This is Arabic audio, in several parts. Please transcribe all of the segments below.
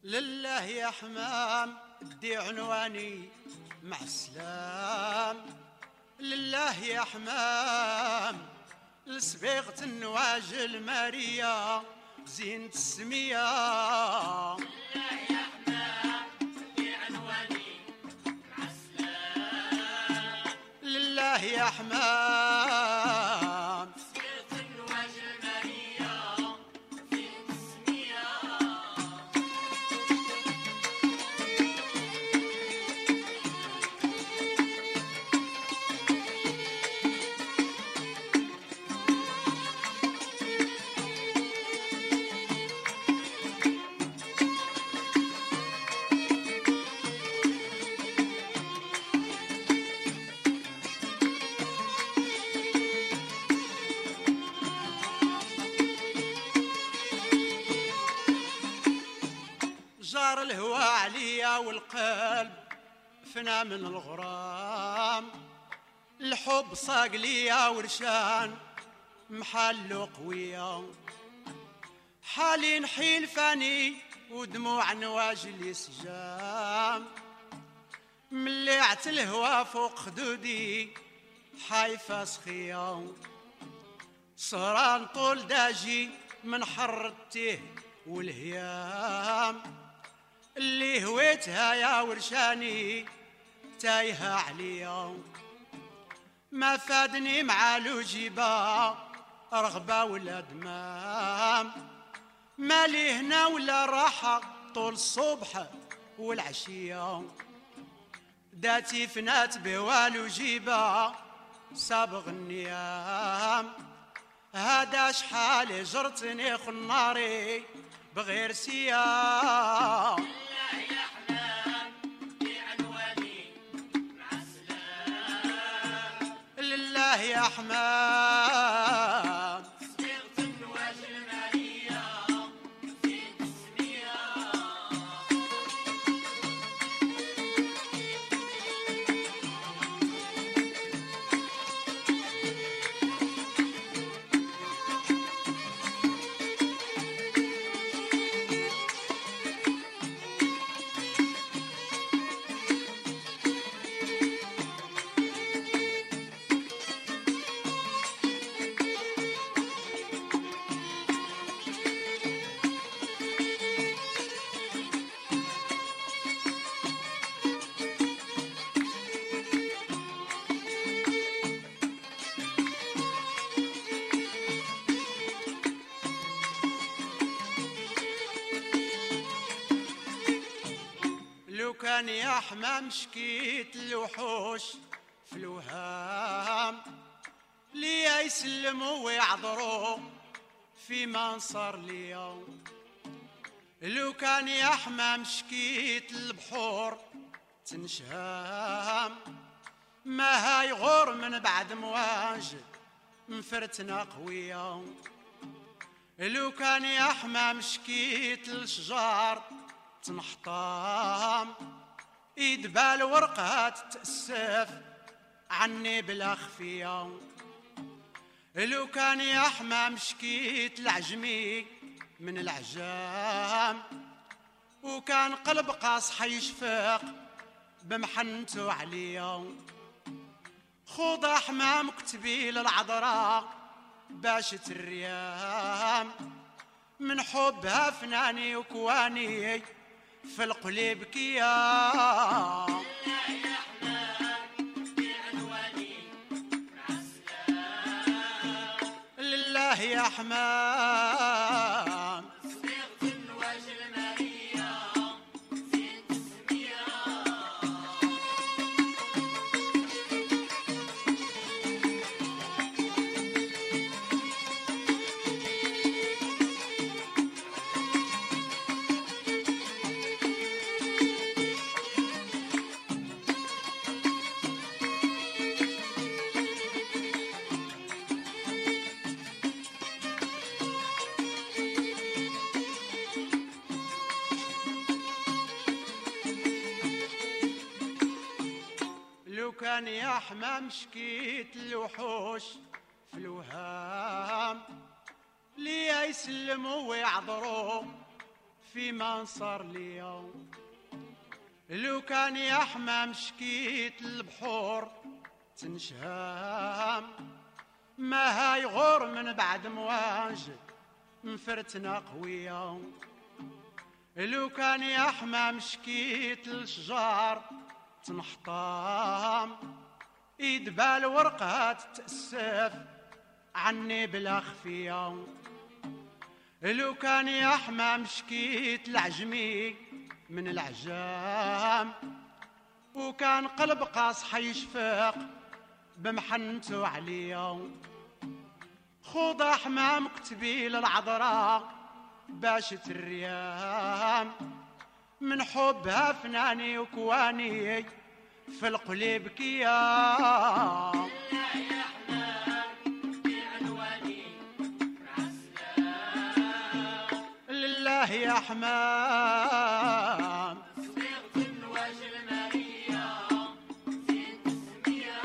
لله يا حمام ادي عنواني مع السلام. لله يا حمام لصبيغة النواجل ماريا زينة السمية. لله يا حمام ادي عنواني مع السلام. لله يا حمام صبيغة النواجل ماريا زينة السمية. جار الهوى عليا والقلب فنا من الغرام. الحب صاق ليا ورشان محله قوية. حالي نحيل فاني ودموع نواجلي سجام. مليعت الهوى فوق خدودي حايفة سخية. سهران طول داجي من حرتيه والهيام. اللي هويتها يا ورشاني تايهة عليا. ما فادني مع لوجيبة رغبة ولا دمام. مالي هنا ولا راحة طول الصبح والعشية. داتي فنات بوالو جيبة سابغ النيام. هذا شحال جرتني خناري بغير سيام. لله يا حمام ادي عنواني مع السلام. لله يا حمام صبيغة النواجل ماريا زينة السمية. لو كان يا حمام شكيت الوحوش في الوهام. ليا يسلموا ويعذروا فيما صار ليا. لو كان يا حمام شكيت البحور تنشهام. ما هاي غور من بعد مواج مفرتنا قوية. لو كان يا حمام شكيت الشجار تنحطام. ايد بالورقها تتأسف عني بلا خفية. لو كان يا حمام شكيت العجمي من العجام. وكان قلب قاصح يشفق بمحنته عليا. خوض حمام كتبي للعذراء باش الريام. من حبها فناني وكواني في القليب كيا. لله يا حمام ادي عنواني مع السلام. لله يا حمام صبيغة النواجل ماريا زينة السمية. لو كان يا حمام شكيت الوحوش في الوهام. ليا يسلموا ويعذروا فيما صار ليا. لو كان يا حمام شكيت البحور تنشهام، ما هاي غور من بعد مواج مفرتنا قوية. لو كان يا حمام شكيت الشجار تنحطام، يدبال ورقها تتأسف عني بلا خفية. لو كان يا حمام شكيت العجمي من العجام، وكان قلب قاصح يشفق بمحنتو عليا. خوض حمام كتبي للعذراء باش الريام، من حبها فناني وكواني في القلب كيام. لله يا حمام صبغت النواج المارية زين تسمية.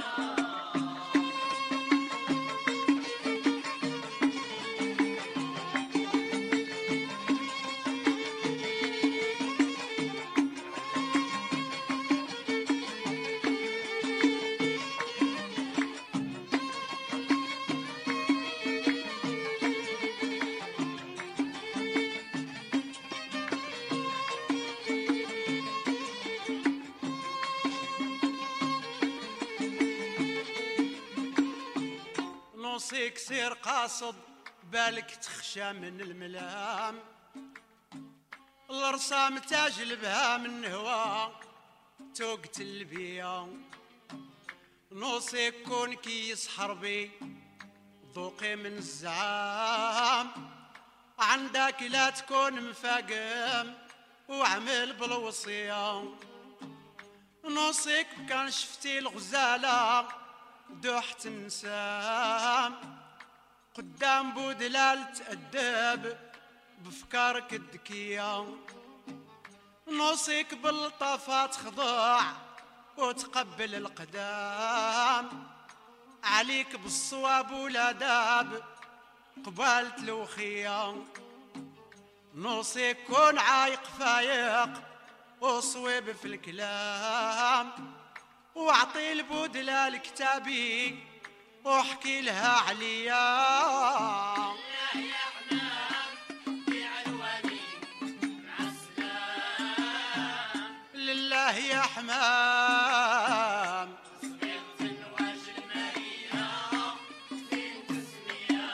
نوصيك سير قاصد بالك تخشى من الملام، الرسام تاجلبها من هوا توقت البيا. نوصيك كون كيس حربي ذوقي من الزعام، عندك لا تكون مفاقم وعمل بالوصية. نوصيك كان شفتي الغزالة دوحت النسام، قدام بودلال تأدب بفكارك الذكية. نوصيك باللطافات خضاع وتقبل القدام، عليك بالصواب والاداب قبالة الوخية. نوصيك كون عايق فايق وصويب في الكلام، واعطي البودلة كتابي واحكي لها عليا. يا حمام في عنواني مع السلام. لله يا حمام صبغت النواج المارية زين تسمية.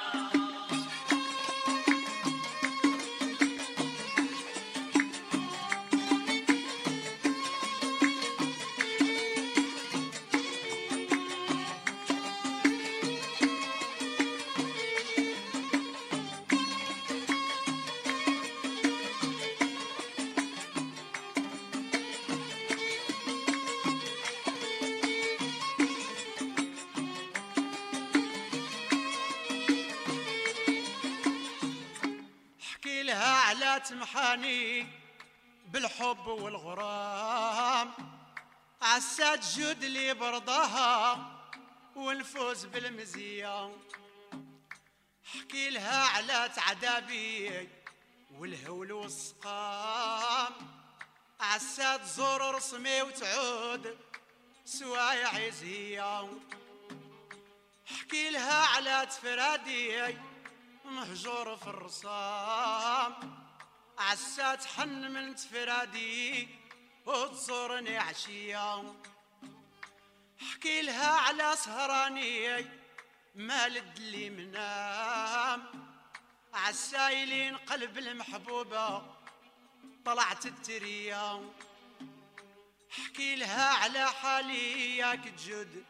احكي لها على تمحاني بالحب والغرام، عسات جود لي برضاها ونفوز بالمزية. احكي لها على تعذابي والهول والسقام، عسات زور رسمي وتعود سوايع عزية. احكي لها على تفرادي مهجور في الرصام، عسات حن من تفرادي وتزورني عشية. احكي لها على سهراني مالد لي منام، عالسايلين قلب المحبوبة طلعت الترية. احكي لها على حالي ياك تجد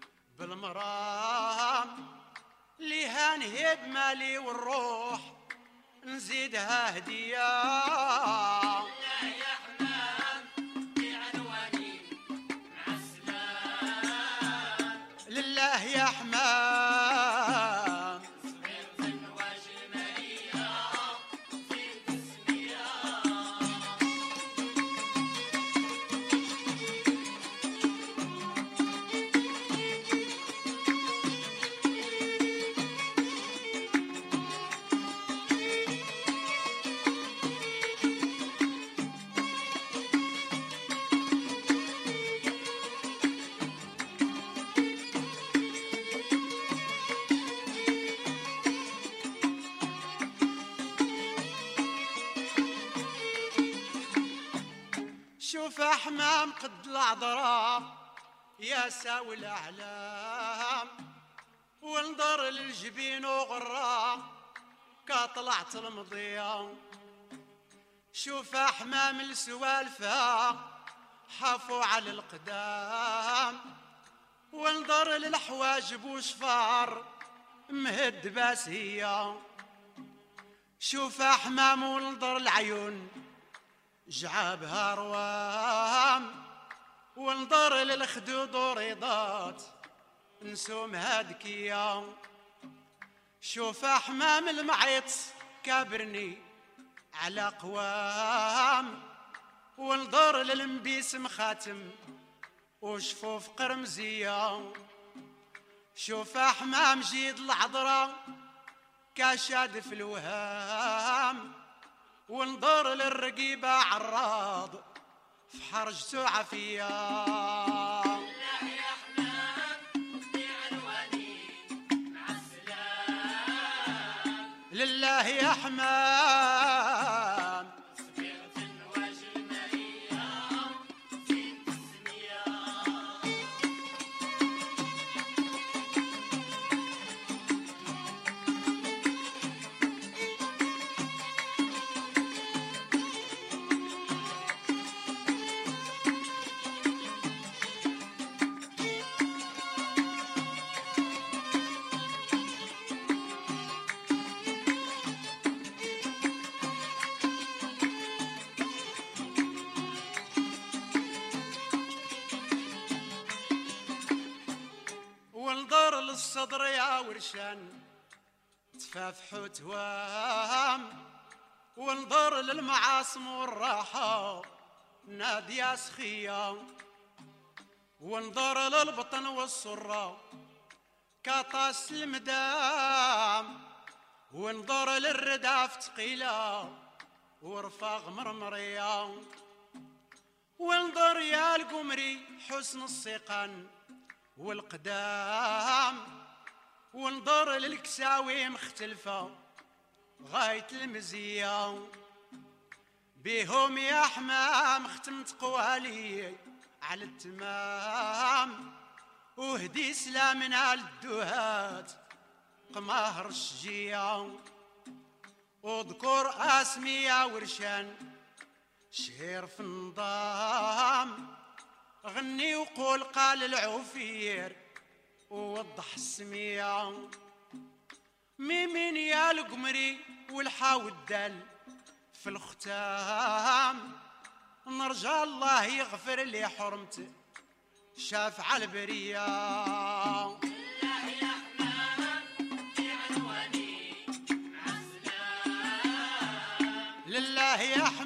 بالمرام، ليها نهيب مالي والروح نزيدها هدية. يا حمام في عنواني مع السلام. لله يا حمام صبغت النواج المارية زين تسمية. شوف حمام قد العذراء يا ساوي الاعلام، ونظر للجبين وغرا كطلعت المضية. شوف حمام السوالفة حافوا على القدام، ونظر للحواجب وشفار مهد باسية. شوف حمام ونظر العيون جعابها روام، ونظر للخدود وريضات نسوم هادكية. شوف حمام المعيط كابرني على قوام، ونظر للمبيس مخاتم وشفوف قرمزية. شوف حمام جيد العذراء كاشاد في الوهام، ونظر للرقيبة عراض في حرجته عافية. لله يا حمام في عنواني مع السلام، لله يا حمام صبغت الوجه المرية في التسمية. ونظر للصدر يا ورشان تفافح وتوام، ونظر للمعاصم والراحة نادية سخية، ونظر للبطن والسرة كطاس المدام، ونظر للرداف تقيلة ورفاق مرمرية. ونظر يا القمري حسن السيقان والقدام، ونظر للكساوي مختلفة غاية المزية. بيهم يا حمام ختمت قوالي على التمام، وهدي سلامنا للدهات قماهر الشجية. واذكر اسمي يا ورشان شهير في النظام، غني وقول قال العوفير ووضح السمية. ميمين يا القمري والحاو الدل في الختام، نرجى الله يغفر لي حرمته شاف على البرية. لله يا حمام في عنواني مع السلام، لله يا